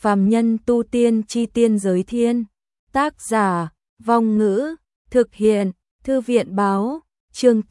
Phàm nhân tu tiên chi tiên giới thiên. Tác giả, Vong Ngữ, thực hiện, Thư viện Báo, chương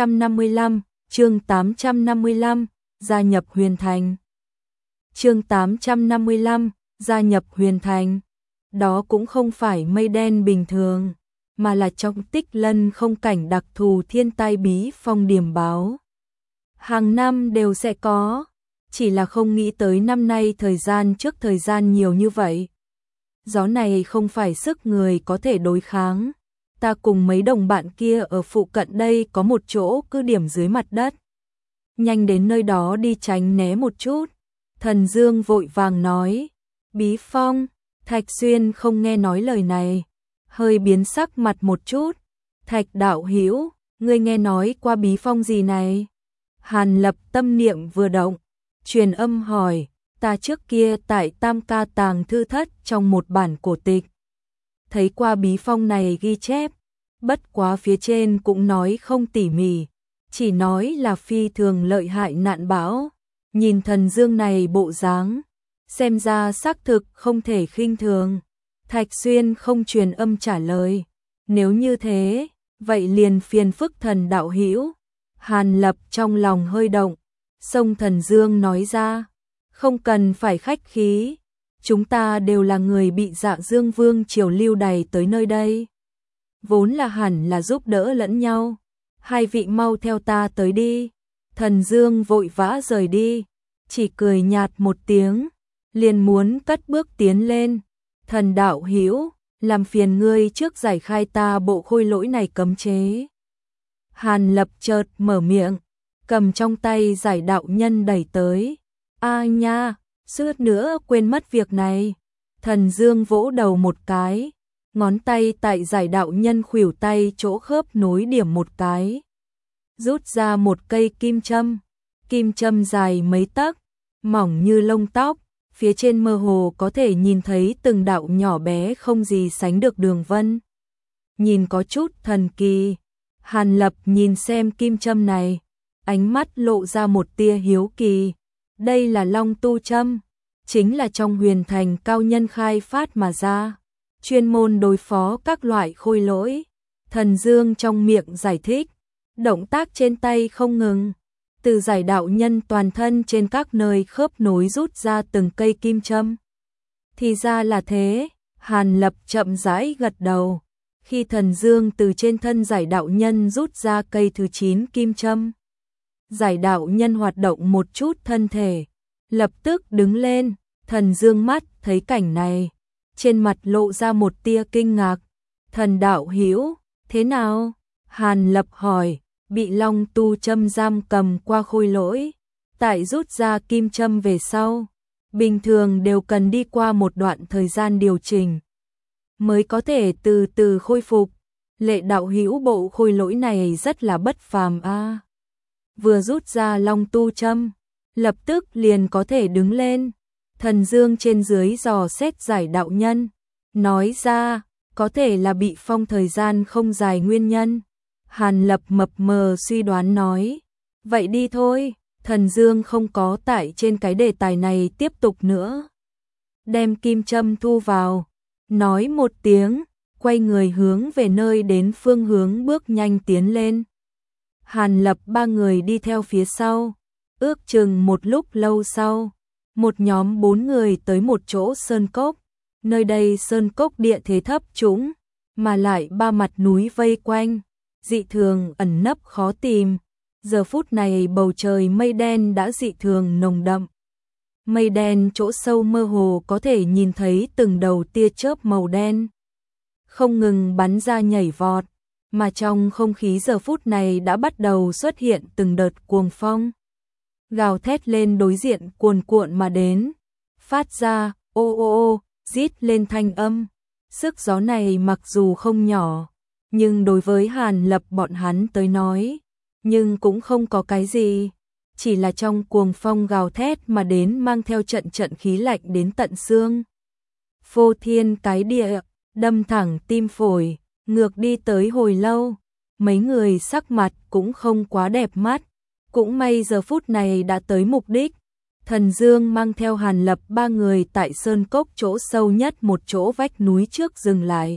855, gia nhập Huyền Thành. Chương 855, gia nhập Huyền Thành. Đó cũng không phải mây đen bình thường, mà là trong Tích Lân không cảnh đặc thù thiên tai bí phong điểm báo. Hàng năm đều sẽ có, chỉ là không nghĩ tới năm nay thời gian trước thời gian nhiều như vậy. Gió này không phải sức người có thể đối kháng. Ta cùng mấy đồng bạn kia ở phụ cận đây có một chỗ cứ điểm dưới mặt đất. Nhanh đến nơi đó đi tránh né một chút. Thần Dương vội vàng nói. Bí phong. Thạch Xuyên không nghe nói lời này, hơi biến sắc mặt một chút. Thạch đạo hữu, ngươi nghe nói qua bí phong gì này? Hàn Lập tâm niệm vừa động, truyền âm hỏi. Ta trước kia tại Tam Ca Tàng Thư Thất trong một bản cổ tịch thấy qua bí phong này ghi chép, bất quá phía trên cũng nói không tỉ mỉ, chỉ nói là phi thường lợi hại nạn bão. Nhìn Thần Dương này bộ dáng, xem ra xác thực không thể khinh thường. Thạch Xuyên không truyền âm trả lời. Nếu như thế, vậy liền phiền phức Thần đạo hữu. Hàn Lập trong lòng hơi động, xông Thần Dương nói ra. Không cần phải khách khí, chúng ta đều là người bị Dạ Dương Vương triều lưu đày tới nơi đây. Vốn là hẳn là giúp đỡ lẫn nhau. Hai vị mau theo ta tới đi. Thần Dương vội vã rời đi, chỉ cười nhạt một tiếng, liền muốn cất bước tiến lên. Thần đạo hữu, làm phiền ngươi trước giải khai ta bộ khôi lỗi này cấm chế. Hàn Lập chợt mở miệng, cầm trong tay giải đạo nhân đẩy tới. A nha, suýt nữa quên mất việc này. Thần Dương vỗ đầu một cái, ngón tay tại giải đạo nhân khuỷu tay chỗ khớp nối điểm một cái. Rút ra một cây kim châm dài mấy tấc, mỏng như lông tóc, phía trên mơ hồ có thể nhìn thấy từng đạo nhỏ bé không gì sánh được đường vân. Nhìn có chút thần kỳ. Hàn Lập nhìn xem kim châm này, ánh mắt lộ ra một tia hiếu kỳ. Đây là Long Tu châm, chính là trong Huyền Thành cao nhân khai phát mà ra, chuyên môn đối phó các loại khôi lỗi. Thần Dương trong miệng giải thích, động tác trên tay không ngừng, từ giải đạo nhân toàn thân trên các nơi khớp nối rút ra từng cây kim châm. Thì ra là thế. Hàn Lập chậm rãi gật đầu. Khi Thần Dương từ trên thân giải đạo nhân rút ra cây thứ 9 kim châm, giải đạo nhân hoạt động một chút thân thể, lập tức đứng lên. Thần Dương mắt thấy cảnh này, trên mặt lộ ra một tia kinh ngạc. Thần đạo hữu, thế nào? Hàn Lập hỏi. Bị Long Tu châm giam cầm qua khôi lỗi, tại rút ra kim châm về sau, bình thường đều cần đi qua một đoạn thời gian điều chỉnh mới có thể từ từ khôi phục. Lệ đạo hữu, bộ khôi lỗi này rất là bất phàm a. Vừa rút ra Long Tu châm, lập tức liền có thể đứng lên. Thần Dương trên dưới dò xét giải đạo nhân, nói ra, có thể là bị phong thời gian không dài nguyên nhân. Hàn Lập mập mờ suy đoán nói, vậy đi thôi. Thần Dương không có tại trên cái đề tài này tiếp tục nữa, đem kim châm thu vào, nói một tiếng, quay người hướng về nơi đến phương hướng bước nhanh tiến lên. Hàn Lập ba người đi theo phía sau, ước chừng một lúc lâu sau, một nhóm 4 người tới một chỗ sơn cốc. Nơi đây sơn cốc địa thế thấp trũng, mà lại ba mặt núi vây quanh, dị thường ẩn nấp khó tìm. Giờ phút này bầu trời mây đen đã dị thường nồng đậm. Mây đen chỗ sâu mơ hồ có thể nhìn thấy từng đầu tia chớp màu đen, không ngừng bắn ra nhảy vọt, mà trong không khí giờ phút này đã bắt đầu xuất hiện từng đợt cuồng phong, gào thét lên đối diện cuồn cuộn mà đến, phát ra ô ô ô, rít lên thanh âm. Sức gió này mặc dù không nhỏ, nhưng đối với Hàn Lập bọn hắn tới nói, nhưng cũng không có cái gì, chỉ là trong cuồng phong gào thét mà đến mang theo trận trận khí lạnh đến tận xương. Phô thiên cái địa, đâm thẳng tim phổi, ngược đi tới hồi lâu, mấy người sắc mặt cũng không quá đẹp mắt, cũng may giờ phút này đã tới mục đích, Thần Dương mang theo Hàn Lập ba người tại sơn cốc chỗ sâu nhất một chỗ vách núi trước dừng lại.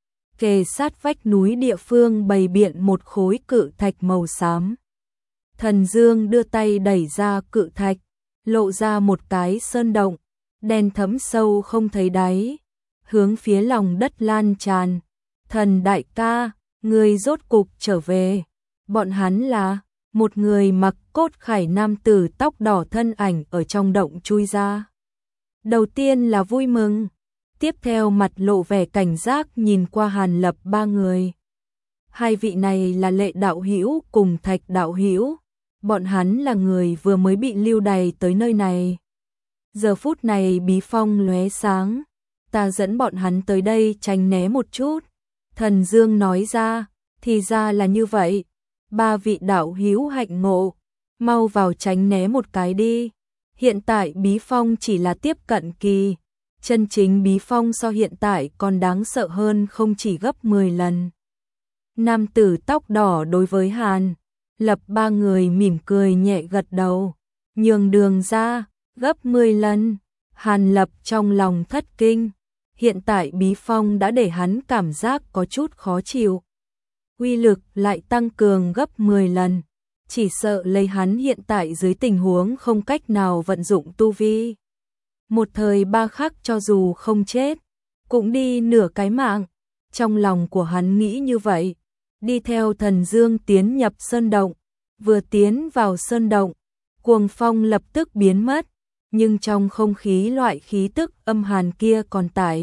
Kề sát vách núi địa phương bày biện một khối cự thạch màu xám. Thần Dương đưa tay đẩy ra cự thạch, lộ ra một cái sơn động, đen thấm sâu không thấy đáy, hướng phía lòng đất lan tràn. Thần đại ca, người rốt cục trở về. Bọn hắn là một người mặc cốt khải nam tử tóc đỏ thân ảnh ở trong động chui ra. Đầu tiên là vui mừng, tiếp theo mặt lộ vẻ cảnh giác nhìn qua Hàn Lập ba người. Hai vị này là Lệ đạo hữu cùng Thạch đạo hữu, bọn hắn là người vừa mới bị lưu đày tới nơi này. Giờ phút này bí phong lóe sáng, ta dẫn bọn hắn tới đây tránh né một chút. Thần Dương nói ra, thì ra là như vậy. Ba vị đạo hữu hạnh ngộ, mau vào tránh né một cái đi. Hiện tại bí phong chỉ là tiếp cận kỳ, chân chính bí phong so hiện tại còn đáng sợ hơn không chỉ gấp 10 lần. Nam tử tóc đỏ đối với Hàn Lập ba người mỉm cười nhẹ gật đầu, nhường đường ra, gấp 10 lần. Hàn Lập trong lòng thất kinh, hiện tại bí phong đã để hắn cảm giác có chút khó chịu. Uy lực lại tăng cường gấp 10 lần, chỉ sợ lấy hắn hiện tại dưới tình huống không cách nào vận dụng tu vi. Một thời ba khắc cho dù không chết, cũng đi nửa cái mạng. Trong lòng của hắn nghĩ như vậy, đi theo Thần Dương tiến nhập sơn động, vừa tiến vào sơn động, cuồng phong lập tức biến mất, nhưng trong không khí loại khí tức âm hàn kia còn tại.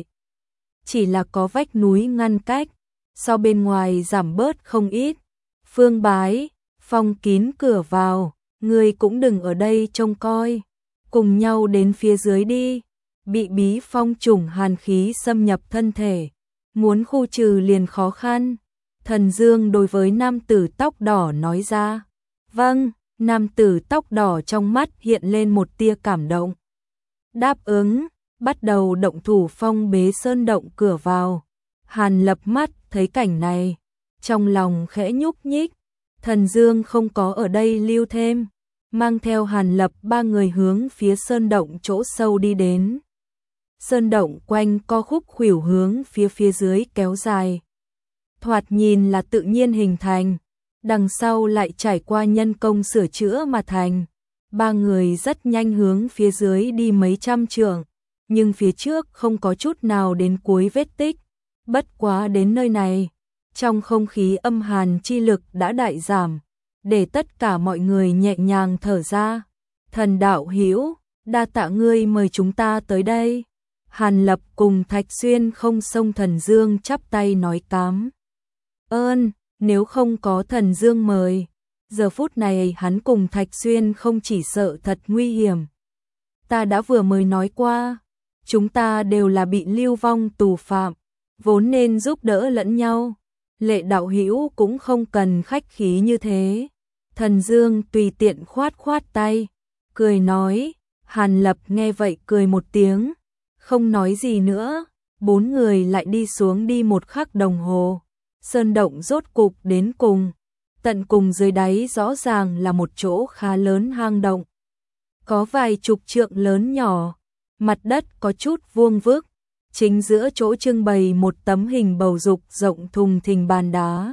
Chỉ là có vách núi ngăn cách, so bên ngoài giảm bớt không ít. Phương Bái, phong kín cửa vào, ngươi cũng đừng ở đây trông coi, cùng nhau đến phía dưới đi. Bị bí phong trùng hàn khí xâm nhập thân thể, muốn khu trừ liền khó khăn. Thần Dương đối với nam tử tóc đỏ nói ra. Vâng, nam tử tóc đỏ trong mắt hiện lên một tia cảm động. Đáp ứng, bắt đầu động thủ phong bế sơn động cửa vào. Hàn Lập mắt thấy cảnh này, trong lòng khẽ nhúc nhích. Thần Dương không có ở đây lưu thêm, mang theo Hàn Lập ba người hướng phía sơn động chỗ sâu đi đến. Sơn động quanh co khúc khuỷu hướng phía dưới kéo dài. Thoạt nhìn là tự nhiên hình thành, đằng sau lại trải qua nhân công sửa chữa mà thành. Ba người rất nhanh hướng phía dưới đi mấy trăm trượng, nhưng phía trước không có chút nào đến cuối vết tích. Bất quá đến nơi này, trong không khí âm hàn chi lực đã đại giảm, để tất cả mọi người nhẹ nhàng thở ra. Thần đạo hữu, đa tạ ngươi mời chúng ta tới đây. Hàn Lập cùng Thạch Xuyên không xông Thần Dương chắp tay nói cám ơn, nếu không có Thần Dương mời, giờ phút này hắn cùng Thạch Xuyên không chỉ sợ thật nguy hiểm. Ta đã vừa mới nói qua, chúng ta đều là bị lưu vong tù phạm, vốn nên giúp đỡ lẫn nhau. Lệ đạo hữu cũng không cần khách khí như thế. Thần Dương tùy tiện khoát khoát tay, cười nói. Hàn Lập nghe vậy cười một tiếng, không nói gì nữa. Bốn người lại đi xuống đi một khắc đồng hồ. Sơn động rốt cục đến cùng. Tận cùng dưới đáy rõ ràng là một chỗ khá lớn hang động. Có vài chục trượng lớn nhỏ, mặt đất có chút vuông vức. Chính giữa chỗ trưng bày một tấm hình bầu dục rộng thùng thình bàn đá.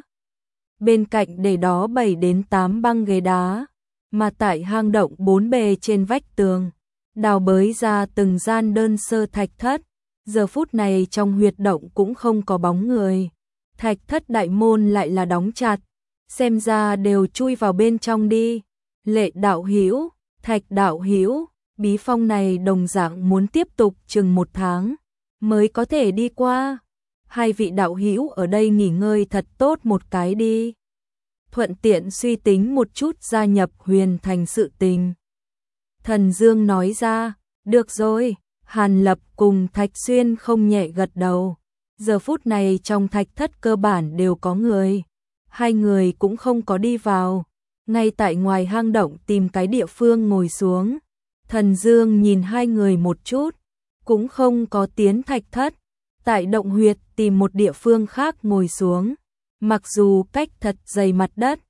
Bên cạnh để đó 7 đến 8 băng ghế đá, mà tại hang động bốn bề trên vách tường, đào bới ra từng gian đơn sơ thạch thất. Giờ phút này trong huyệt động cũng không có bóng người. Thạch thất đại môn lại là đóng chặt, xem ra đều chui vào bên trong đi. Lệ đạo hữu, Thạch đạo hữu, bí phong này đồng dạng muốn tiếp tục chừng 1 tháng mới có thể đi qua. Hai vị đạo hữu ở đây nghỉ ngơi thật tốt một cái đi. Thuận tiện suy tính một chút gia nhập Huyền Thành sự tình. Thần Dương nói ra, được rồi. Hàn Lập cùng Thạch Xuyên không nhẹ gật đầu. Giờ phút này trong thạch thất cơ bản đều có người. Hai người cũng không có đi vào, ngay tại ngoài hang động tìm cái địa phương ngồi xuống. Thần Dương nhìn hai người một chút, cũng không có tiến thạch thất, tại động huyệt tìm một địa phương khác ngồi xuống. Mặc dù cách thật dày mặt đất,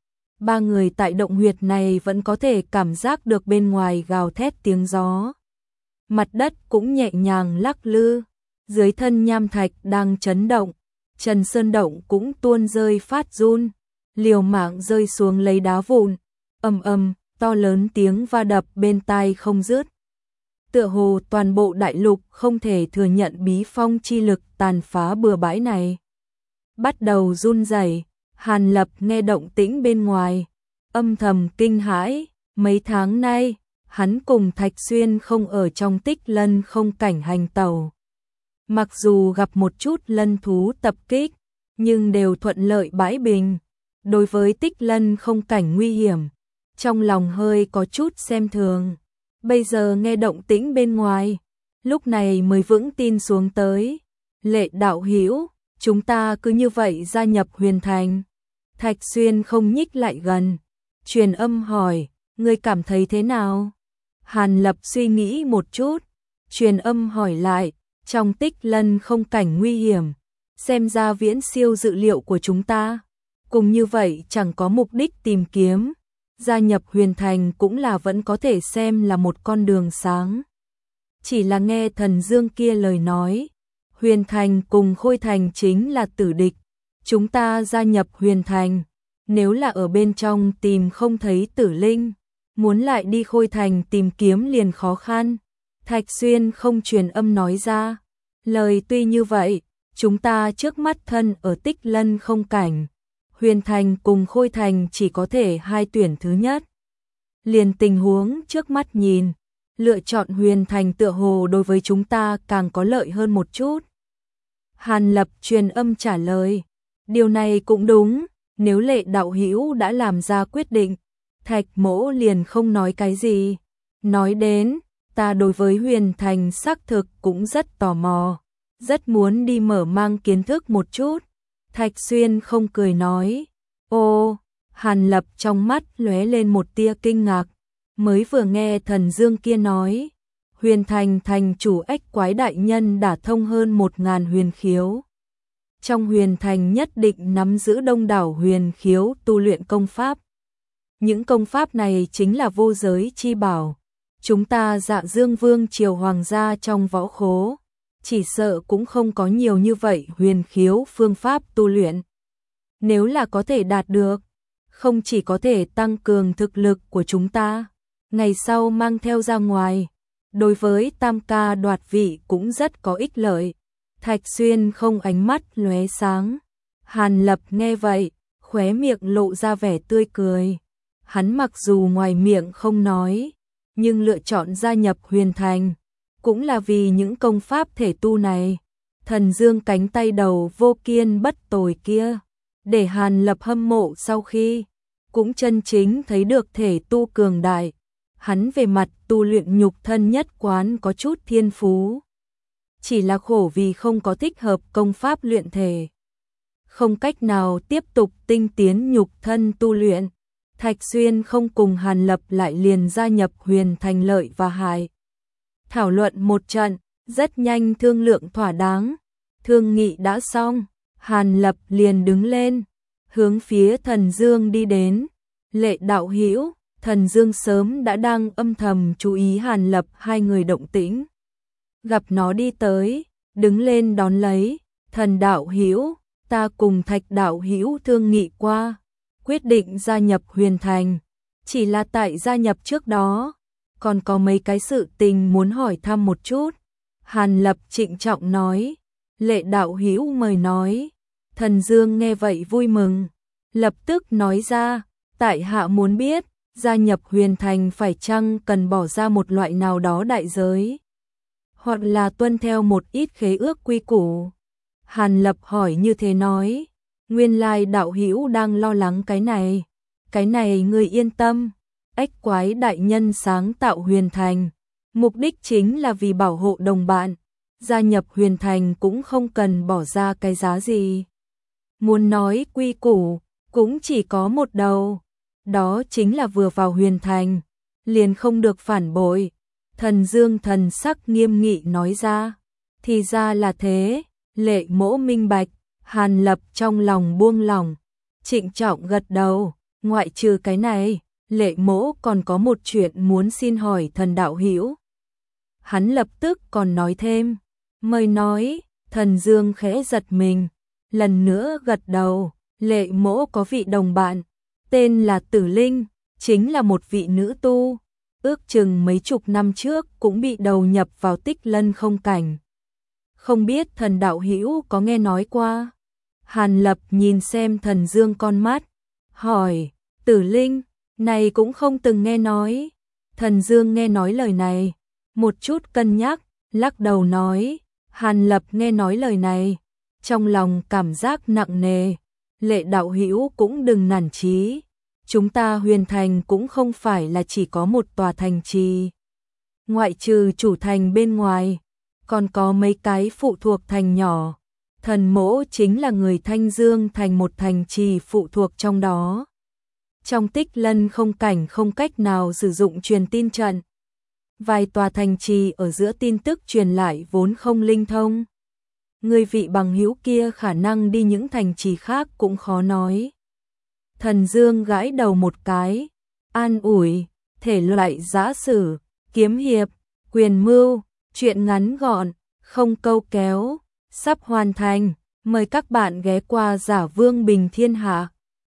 ba người tại động huyệt này vẫn có thể cảm giác được bên ngoài gào thét tiếng gió. Mặt đất cũng nhẹ nhàng lắc lư, dưới thân nham thạch đang chấn động, Trần Sơn Động cũng tuôn rơi phát run, liều mạng rơi xuống lấy đá vụn, ầm ầm, to lớn tiếng va đập bên tai không dứt. Tựa hồ toàn bộ đại lục không thể thừa nhận bí phong chi lực tàn phá bừa bãi này. Bắt đầu run rẩy, Hàn Lập nghe động tĩnh bên ngoài, âm thầm kinh hãi, mấy tháng nay, hắn cùng Thạch Xuyên không ở trong Tích Lân không cảnh hành tẩu. Mặc dù gặp một chút lân thú tập kích, nhưng đều thuận lợi bãi bình. Đối với Tích Lân không cảnh nguy hiểm, trong lòng hơi có chút xem thường. Bây giờ nghe động tĩnh bên ngoài, lúc này mới vững tin xuống tới. Lệ đạo hữu, chúng ta cứ như vậy gia nhập Huyền Thành. Thạch Xuyên không nhích lại gần, truyền âm hỏi, ngươi cảm thấy thế nào? Hàn Lập suy nghĩ một chút, truyền âm hỏi lại, trong Tích Lân không cảnh nguy hiểm, xem ra viễn siêu dự liệu của chúng ta. Cùng như vậy chẳng có mục đích tìm kiếm, gia nhập Huyền Thành cũng là vẫn có thể xem là một con đường sáng. Chỉ là nghe Thần Dương kia lời nói, Huyền Thành cùng Khôi Thành chính là tử địch, chúng ta gia nhập Huyền Thành, nếu là ở bên trong tìm không thấy Tử Linh, muốn lại đi Khôi Thành tìm kiếm liền khó khăn. Thạch Xuyên không truyền âm nói ra, lời tuy như vậy, chúng ta trước mắt thân ở Tích Lân không cảnh, Huyền Thành cùng Khôi Thành chỉ có thể hai tuyển thứ nhất. Liền tình huống trước mắt nhìn, lựa chọn Huyền Thành tựa hồ đối với chúng ta càng có lợi hơn một chút. Hàn Lập truyền âm trả lời, điều này cũng đúng, nếu Lệ đạo hữu đã làm ra quyết định, Thạch Mỗ liền không nói cái gì. Nói đến, ta đối với Huyền Thành xác thực cũng rất tò mò, rất muốn đi mở mang kiến thức một chút. Thạch Xuyên không cười nói, ô, Hàn Lập trong mắt lóe lên một tia kinh ngạc, mới vừa nghe Thần Dương kia nói, Huyền Thành thành chủ Ếch Quái đại nhân đã thông hơn 1000 huyền khiếu. Trong Huyền Thành nhất định nắm giữ đông đảo huyền khiếu tu luyện công pháp. Những công pháp này chính là vô giới chi bảo. Chúng ta Dạ Dương Vương triều hoàng gia trong võ khố, chỉ sợ cũng không có nhiều như vậy huyền khiếu phương pháp tu luyện. Nếu là có thể đạt được, không chỉ có thể tăng cường thực lực của chúng ta, ngày sau mang theo ra ngoài, đối với Tam ca đoạt vị cũng rất có ích lợi. Thạch Xuyên không ánh mắt lóe sáng. Hàn Lập nghe vậy, khóe miệng lộ ra vẻ tươi cười. Hắn mặc dù ngoài miệng không nói, nhưng lựa chọn gia nhập Huyền Thành, cũng là vì những công pháp thể tu này. Thần Dương cánh tay đầu vô kiên bất tồi kia, để Hàn Lập hâm mộ sau khi, cũng chân chính thấy được thể tu cường đại. Hắn về mặt tu luyện nhục thân nhất quán có chút thiên phú. Chỉ là khổ vì không có thích hợp công pháp luyện thể. Không cách nào tiếp tục tinh tiến nhục thân tu luyện. Thạch Xuyên không cùng Hàn Lập lại liền gia nhập Huyền Thành lợi và hại. Thảo luận một trận, rất nhanh thương lượng thỏa đáng. Thương nghị đã xong, Hàn Lập liền đứng lên, hướng phía Thần Dương đi đến. Lệ đạo hữu, Thần Dương sớm đã đang âm thầm chú ý Hàn Lập hai người động tĩnh. Gặp nó đi tới, đứng lên đón lấy, Thần đạo hữu, ta cùng Thạch đạo hữu thương nghị qua, quyết định gia nhập Huyền Thành, chỉ là tại gia nhập trước đó, còn có mấy cái sự tình muốn hỏi thăm một chút. Hàn Lập trịnh trọng nói, Lệ đạo hữu mời nói. Thần Dương nghe vậy vui mừng, lập tức nói ra, tại hạ muốn biết, gia nhập Huyền Thành phải chăng cần bỏ ra một loại nào đó đại giới, hoặc là tuân theo một ít khế ước quy củ. Hàn Lập hỏi như thế nói, nguyên lai đạo hữu đang lo lắng cái này ngươi yên tâm, Ếch Quái đại nhân sáng tạo Huyền Thành, mục đích chính là vì bảo hộ đồng bạn, gia nhập Huyền Thành cũng không cần bỏ ra cái giá gì. Muốn nói quy củ, cũng chỉ có một đầu, đó chính là vừa vào Huyền Thành, liền không được phản bội. Thần Dương thần sắc nghiêm nghị nói ra, thì ra là thế, Lệ mỗ minh bạch. Hàn Lập trong lòng buông lỏng, trịnh trọng gật đầu, Ngoại trừ cái này, Lệ Mỗ còn có một chuyện muốn xin hỏi thần đạo hữu. Hắn lập tức còn nói thêm, mời nói. Thần Dương khẽ giật mình, lần nữa gật đầu. Lệ Mỗ có vị đồng bạn, tên là Tử Linh, chính là một vị nữ tu, ước chừng mấy chục năm trước cũng bị đầu nhập vào Tích Lân không cảnh. Không biết thần đạo hữu có nghe nói qua? Hàn Lập nhìn xem Thần Dương con mắt, hỏi, Tử Linh, này cũng không từng nghe nói. Thần Dương nghe nói lời này, một chút cân nhắc, lắc đầu nói, Hàn Lập nghe nói lời này, trong lòng cảm giác nặng nề. Lệ đạo hữu cũng đừng nản chí, chúng ta Huyền Thành cũng không phải là chỉ có một tòa thành trì. Ngoại trừ chủ thành bên ngoài, còn có mấy cái phụ thuộc thành nhỏ. Thần mỗ chính là người Thanh Dương thành một thành trì phụ thuộc trong đó. Trong Tích Lân không cảnh không cách nào sử dụng truyền tin trận. Vài tòa thành trì ở giữa tin tức truyền lại vốn không linh thông. Người vị bằng hữu kia khả năng đi những thành trì khác cũng khó nói. Thần Dương gãi đầu một cái, an ủi, thể loại giã sử, kiếm hiệp, quyền mưu, chuyện ngắn gọn, không câu kéo, sắp hoàn thành, mời các bạn ghé qua Giả Vương Bình Thiên Hạ.